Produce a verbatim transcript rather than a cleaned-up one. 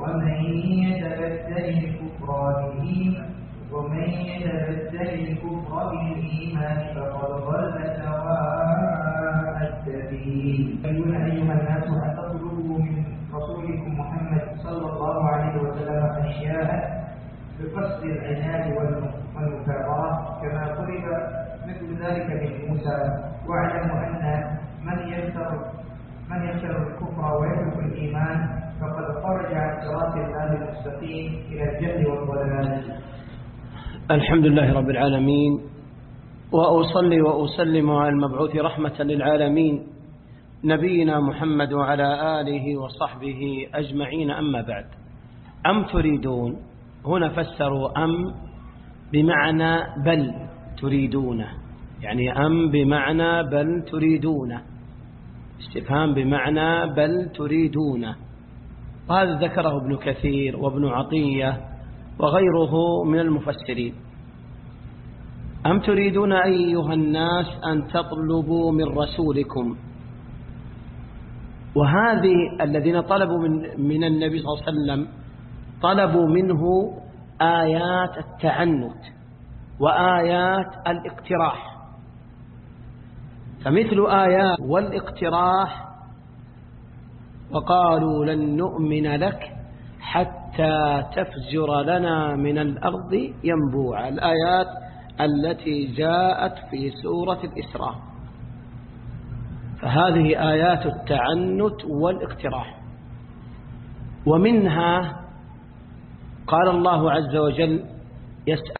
ومن يتبدل الكفر بالإيمان ومن يتبدل الكفر بالإيمان فقد ضل سواء السبيل. أيها الناس أن تطلبوا من رسولكم محمد صلى الله عليه وسلم أشياء بقصد العناد والمكابرة كما طلب مثل ذلك من موسى. واعلموا أن من يختار من يختار الكفر ويترك الإيمان فقد خرج عن صراط الله المستقيم إلى الجهل والضلال. الحمد لله رب العالمين، وأصلي وأسلم على المبعوث رحمة للعالمين نبينا محمد وعلى آله وصحبه أجمعين. أما بعد، أم تريدون هنا فسروا أم بمعنى بل تريدون، يعني أم بمعنى بل تريدون، استفهام بمعنى بل تريدون. وهذا ذكره ابن كثير وابن عطية وغيره من المفسرين. أم تريدون أيها الناس أن تطلبوا من رسولكم، وهذه الذين طلبوا من, من النبي صلى الله عليه وسلم طلبوا منه آيات التعنت وآيات الاقتراح. فمثل آيات والاقتراح وقالوا لن نؤمن لك حتى تفجر لنا من الأرض ينبوعا، الآيات التي جاءت في سورة الإسراء. فهذه آيات التعنت والاقتراح. ومنها قال الله عز وجل يسأل